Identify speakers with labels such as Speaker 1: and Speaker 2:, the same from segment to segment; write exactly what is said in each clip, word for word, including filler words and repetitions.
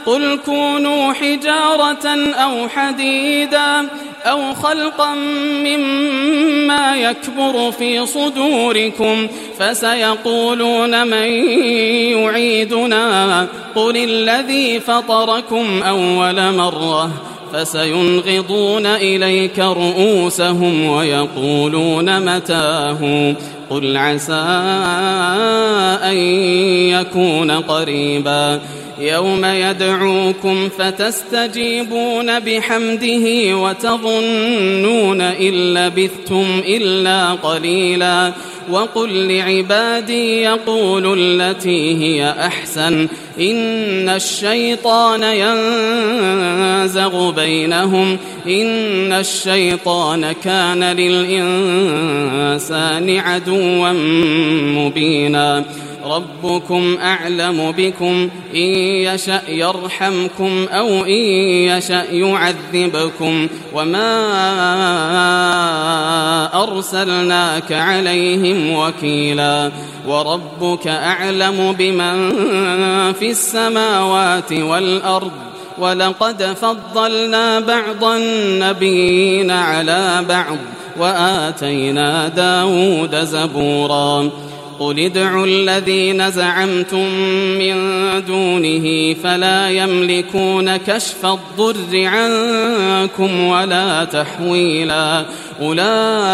Speaker 1: قل كونوا حجارة أو حديدا أو خلقا مما يكبر في صدوركم فسيقولون من يعيدنا قل الذي فطركم أول مرة فسينغضون إليك رؤوسهم ويقولون متاه قل عسى أن يكون قريبا يوم يدعوكم فتستجيبون بحمده وتظنون إن لبثتم إلا قليلا وقل لعبادي يقولوا التي هي أحسن إن الشيطان ينزغ بينهم إن الشيطان كان للإنسان عدوا مبينا ربكم أعلم بكم إن يشأ يرحمكم أو إن يشأ يعذبكم وما أرسلناك عليهم وكيلا وربك أعلم بمن في السماوات والأرض ولقد فضلنا بعض النبيين على بعض وآتينا داود زبورا قل ادعوا الذين زعمتم من دونه فلا يملكون كشف الضر عنكم ولا تحويلا أولئك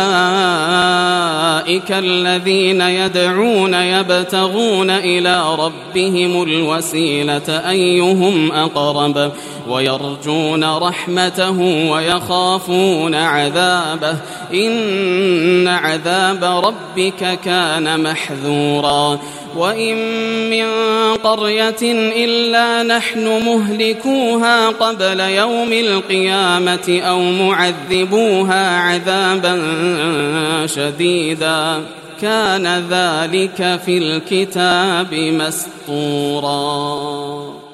Speaker 1: الذين يدعون يبتغون إلى ربهم الوسيلة أيهم أقرب ويرجون رحمته ويخافون عذابه إن عذاب ربك كان محذورا وإن من قرية إلا نحن مهلكوها قبل يوم القيامة أو معذبوها عذابا شديدا كان ذلك في الكتاب مسطورا.